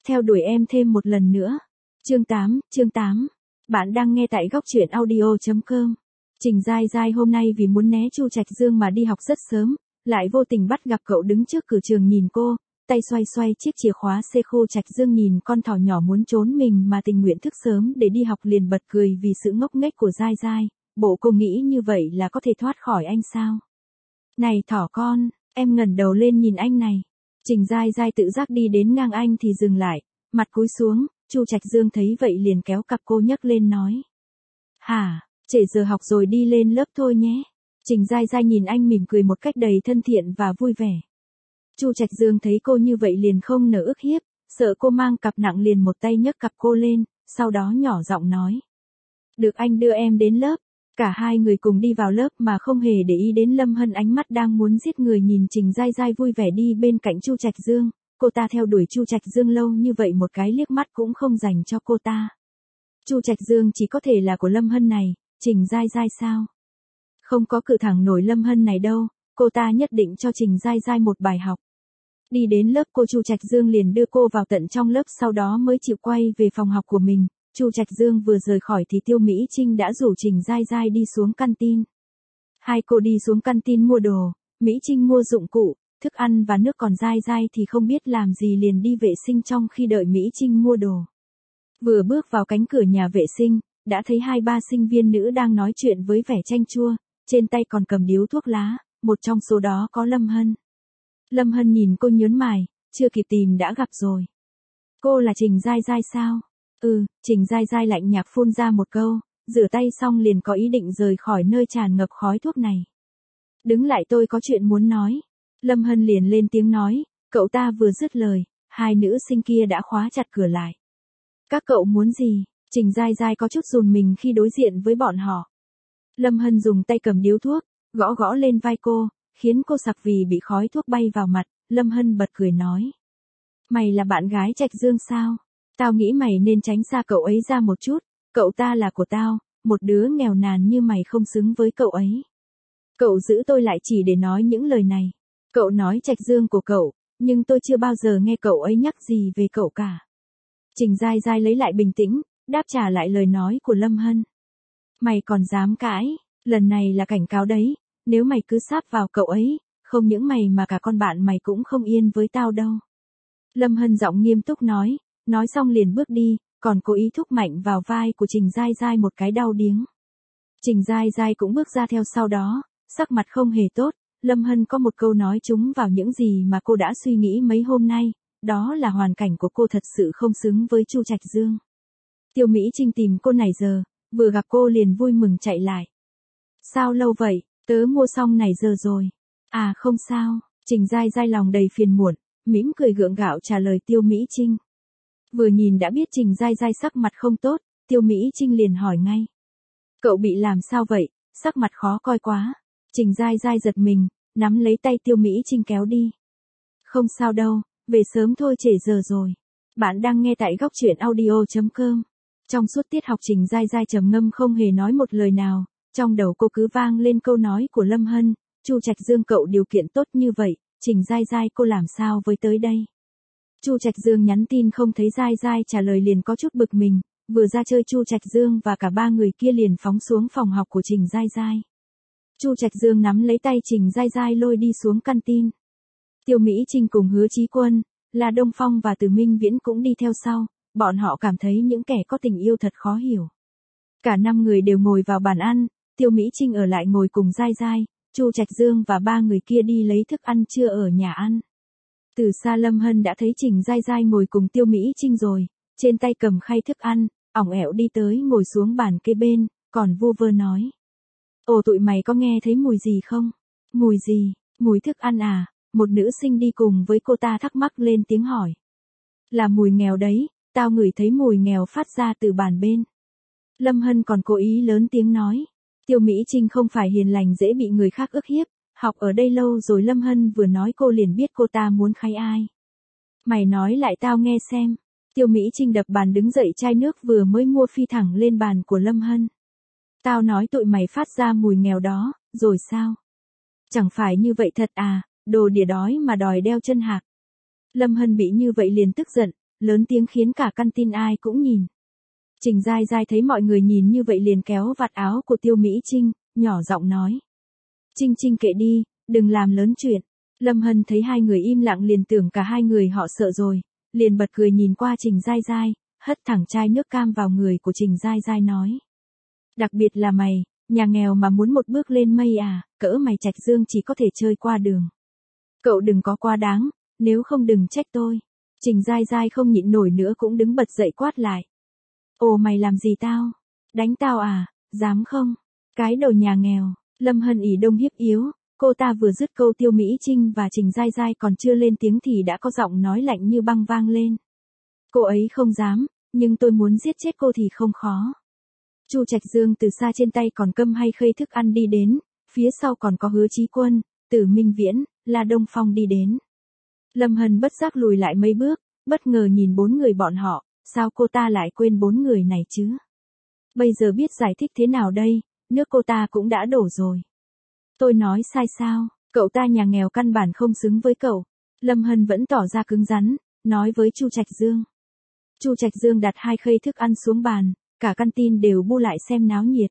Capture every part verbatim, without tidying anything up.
theo đuổi em thêm một lần nữa. Chương tám, chương tám. Bạn đang nghe tại góc truyện audio chấm com. Trình Giai Giai hôm nay vì muốn né Chu Trạch Dương mà đi học rất sớm, lại vô tình bắt gặp cậu đứng trước cửa trường nhìn cô, tay xoay xoay chiếc chìa khóa xe khô. Trạch Dương nhìn con thỏ nhỏ muốn trốn mình mà tình nguyện thức sớm để đi học liền bật cười vì sự ngốc nghếch của Giai Giai. Bộ cô nghĩ như vậy là có thể thoát khỏi anh sao? Này thỏ con, em ngẩng đầu lên nhìn anh này. Trình Giai Giai tự giác đi đến ngang anh thì dừng lại, mặt cúi xuống. Chu Trạch Dương thấy vậy liền kéo cặp cô nhấc lên nói. Hả, trễ giờ học rồi, đi lên lớp thôi nhé. Trình Giai Giai nhìn anh mỉm cười một cách đầy thân thiện và vui vẻ. Chu Trạch Dương thấy cô như vậy liền không nỡ ức hiếp, sợ cô mang cặp nặng liền một tay nhấc cặp cô lên, sau đó nhỏ giọng nói. Được, anh đưa em đến lớp. Cả hai người cùng đi vào lớp mà không hề để ý đến Lâm Hân ánh mắt đang muốn giết người nhìn Trình Giai Giai vui vẻ đi bên cạnh Chu Trạch Dương. Cô ta theo đuổi Chu Trạch Dương lâu như vậy một cái liếc mắt cũng không dành cho cô ta. Chu Trạch Dương chỉ có thể là của Lâm Hân này, Trình Giai Giai sao? Không có cự thẳng nổi Lâm Hân này đâu, cô ta nhất định cho Trình Giai Giai một bài học. Đi đến lớp cô Chu Trạch Dương liền đưa cô vào tận trong lớp, sau đó mới chịu quay về phòng học của mình. Chu Trạch Dương vừa rời khỏi thì Tiêu Mỹ Trinh đã rủ Trình Giai Giai đi xuống canteen. Hai cô đi xuống canteen mua đồ, Mỹ Trinh mua dụng cụ, thức ăn và nước, còn Giai Giai thì không biết làm gì liền đi vệ sinh trong khi đợi Mỹ Trinh mua đồ. Vừa bước vào cánh cửa nhà vệ sinh, đã thấy hai ba sinh viên nữ đang nói chuyện với vẻ chanh chua, trên tay còn cầm điếu thuốc lá, một trong số đó có Lâm Hân. Lâm Hân nhìn cô nhớn mày, chưa kịp tìm đã gặp rồi. Cô là Trình Giai Giai sao? Ừ, Trình Giai Giai lạnh nhạt phun ra một câu, rửa tay xong liền có ý định rời khỏi nơi tràn ngập khói thuốc này. Đứng lại, tôi có chuyện muốn nói. Lâm Hân liền lên tiếng nói, cậu ta vừa dứt lời, hai nữ sinh kia đã khóa chặt cửa lại. Các cậu muốn gì? Trình Giai Giai có chút run mình khi đối diện với bọn họ. Lâm Hân dùng tay cầm điếu thuốc, gõ gõ lên vai cô, khiến cô sặc vì bị khói thuốc bay vào mặt. Lâm Hân bật cười nói. Mày là bạn gái Trạch Dương sao? Tao nghĩ mày nên tránh xa cậu ấy ra một chút, cậu ta là của tao, một đứa nghèo nàn như mày không xứng với cậu ấy. Cậu giữ tôi lại chỉ để nói những lời này. Cậu nói Trạch Dương của cậu, nhưng tôi chưa bao giờ nghe cậu ấy nhắc gì về cậu cả. Trình Giai Giai lấy lại bình tĩnh, đáp trả lại lời nói của Lâm Hân. Mày còn dám cãi, lần này là cảnh cáo đấy, nếu mày cứ sáp vào cậu ấy, không những mày mà cả con bạn mày cũng không yên với tao đâu. Lâm Hân giọng nghiêm túc nói, nói xong liền bước đi, còn cố ý thúc mạnh vào vai của Trình Giai Giai một cái đau điếng. Trình Giai Giai cũng bước ra theo sau đó, sắc mặt không hề tốt. Lâm Hân có một câu nói trúng vào những gì mà cô đã suy nghĩ mấy hôm nay, đó là hoàn cảnh của cô thật sự không xứng với Chu Trạch Dương. Tiêu Mỹ Trinh tìm cô nãy giờ, vừa gặp cô liền vui mừng chạy lại. Sao lâu vậy, tớ mua xong nãy giờ rồi. À không sao, Trình Giai Giai lòng đầy phiền muộn, mỉm cười gượng gạo trả lời Tiêu Mỹ Trinh. Vừa nhìn đã biết Trình Giai Giai sắc mặt không tốt, Tiêu Mỹ Trinh liền hỏi ngay. Cậu bị làm sao vậy, sắc mặt khó coi quá. Trình Giai Giai giật mình, nắm lấy tay Tiêu Mỹ Trinh kéo đi. Không sao đâu, về sớm thôi, trễ giờ rồi. Bạn đang nghe tại góc truyện audio chấm com. Trong suốt tiết học Trình Giai Giai trầm ngâm không hề nói một lời nào, trong đầu cô cứ vang lên câu nói của Lâm Hân, Chu Trạch Dương cậu điều kiện tốt như vậy, Trình Giai Giai cô làm sao với tới đây. Chu Trạch Dương nhắn tin không thấy Giai Giai trả lời liền có chút bực mình, vừa ra chơi Chu Trạch Dương và cả ba người kia liền phóng xuống phòng học của Trình Giai Giai. Chu Trạch Dương nắm lấy tay Trình Giai Giai lôi đi xuống canteen. Tiêu Mỹ Trinh cùng Hứa Chí Quân, La Đông Phong và Từ Minh Viễn cũng đi theo sau, bọn họ cảm thấy những kẻ có tình yêu thật khó hiểu. Cả năm người đều ngồi vào bàn ăn, Tiêu Mỹ Trinh ở lại ngồi cùng Giai Giai, Chu Trạch Dương và ba người kia đi lấy thức ăn trưa ở nhà ăn. Từ xa Lâm Hân đã thấy Trình Giai Giai ngồi cùng Tiêu Mỹ Trinh rồi, trên tay cầm khay thức ăn, ỏng ẻo đi tới ngồi xuống bàn kế bên, còn vu vơ nói. Ồ, tụi mày có nghe thấy mùi gì không? Mùi gì? Mùi thức ăn à? Một nữ sinh đi cùng với cô ta thắc mắc lên tiếng hỏi. Là mùi nghèo đấy, tao ngửi thấy mùi nghèo phát ra từ bàn bên. Lâm Hân còn cố ý lớn tiếng nói. Tiêu Mỹ Trinh không phải hiền lành dễ bị người khác ức hiếp, học ở đây lâu rồi. Lâm Hân vừa nói cô liền biết cô ta muốn khai ai. Mày nói lại tao nghe xem. Tiêu Mỹ Trinh đập bàn đứng dậy, chai nước vừa mới mua phi thẳng lên bàn của Lâm Hân. Tao nói tụi mày phát ra mùi nghèo đó, rồi sao? Chẳng phải như vậy thật à, đồ đỉa đói mà đòi đeo chân hạc. Lâm Hân bị như vậy liền tức giận, lớn tiếng khiến cả căn tin ai cũng nhìn. Trình Giai Giai thấy mọi người nhìn như vậy liền kéo vạt áo của Tiêu Mỹ Trinh, nhỏ giọng nói. Trinh Trinh kệ đi, đừng làm lớn chuyện. Lâm Hân thấy hai người im lặng liền tưởng cả hai người họ sợ rồi, liền bật cười nhìn qua Trình Giai Giai, hất thẳng chai nước cam vào người của Trình Giai Giai nói. Đặc biệt là mày, nhà nghèo mà muốn một bước lên mây à, cỡ mày Trạch Dương chỉ có thể chơi qua đường. Cậu đừng có quá đáng, nếu không đừng trách tôi. Trình Giai Giai không nhịn nổi nữa cũng đứng bật dậy quát lại. Ồ mày làm gì tao? Đánh tao à, dám không? Cái đồ nhà nghèo. Lâm Hân ỉ đông hiếp yếu, cô ta vừa dứt câu Tiêu Mỹ Trinh và Trình Giai Giai còn chưa lên tiếng thì đã có giọng nói lạnh như băng vang lên. Cô ấy không dám, nhưng tôi muốn giết chết cô thì không khó. Chu Trạch Dương từ xa trên tay còn câm hay khây thức ăn đi đến, phía sau còn có Hứa Chí Quân, Tử Minh Viễn, La Đông Phong đi đến. Lâm Hân bất giác lùi lại mấy bước, bất ngờ nhìn bốn người bọn họ, sao cô ta lại quên bốn người này chứ? Bây giờ biết giải thích thế nào đây, nước cô ta cũng đã đổ rồi. Tôi nói sai sao, cậu ta nhà nghèo căn bản không xứng với cậu. Lâm Hân vẫn tỏ ra cứng rắn, nói với Chu Trạch Dương. Chu Trạch Dương đặt hai khay thức ăn xuống bàn, cả căn tin đều bu lại xem náo nhiệt.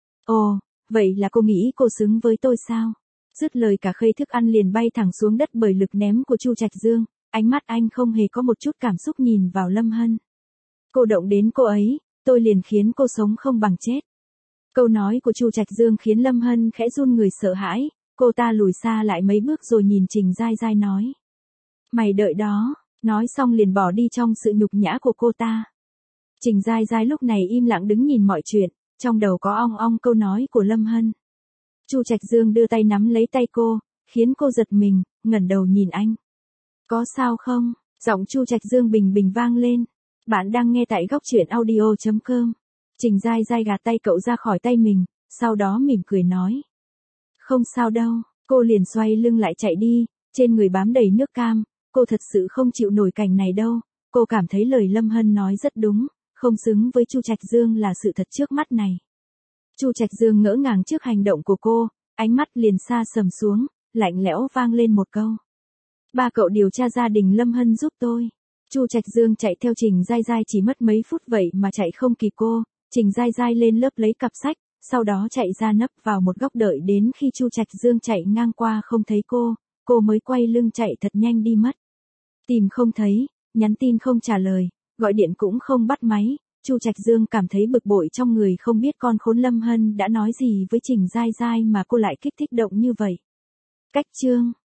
Ồ, vậy là cô nghĩ cô xứng với tôi sao? Dứt lời cả khay thức ăn liền bay thẳng xuống đất bởi lực ném của Chu Trạch Dương, ánh mắt anh không hề có một chút cảm xúc nhìn vào Lâm Hân. Cô động đến cô ấy, tôi liền khiến cô sống không bằng chết. Câu nói của Chu Trạch Dương khiến Lâm Hân khẽ run người sợ hãi, cô ta lùi xa lại mấy bước rồi nhìn Trình Giai Giai nói. Mày đợi đó, nói xong liền bỏ đi trong sự nhục nhã của cô ta. Trình Giai Giai lúc này im lặng đứng nhìn mọi chuyện, trong đầu có ong ong câu nói của Lâm Hân. Chu Trạch Dương đưa tay nắm lấy tay cô, khiến cô giật mình, ngẩng đầu nhìn anh. Có sao không? Giọng Chu Trạch Dương bình bình vang lên. Bạn đang nghe tại góc truyện audio chấm com. Trình Giai Giai gạt tay cậu ra khỏi tay mình, sau đó mỉm cười nói. Không sao đâu, cô liền xoay lưng lại chạy đi, trên người bám đầy nước cam, cô thật sự không chịu nổi cảnh này đâu, cô cảm thấy lời Lâm Hân nói rất đúng, không xứng với Chu Trạch Dương là sự thật trước mắt này. Chu Trạch Dương ngỡ ngàng trước hành động của cô, ánh mắt liền xa sầm xuống, lạnh lẽo vang lên một câu. Ba cậu điều tra gia đình Lâm Hân giúp tôi. Chu Trạch Dương chạy theo Trình Giai Giai chỉ mất mấy phút vậy mà chạy không kịp cô, Trình Giai Giai lên lớp lấy cặp sách, sau đó chạy ra nấp vào một góc đợi đến khi Chu Trạch Dương chạy ngang qua không thấy cô, cô mới quay lưng chạy thật nhanh đi mất. Tìm không thấy, nhắn tin không trả lời, gọi điện cũng không bắt máy, Chu Trạch Dương cảm thấy bực bội trong người không biết con khốn Lâm Hân đã nói gì với Trình Giai Giai mà cô lại kích thích động như vậy. Cách chương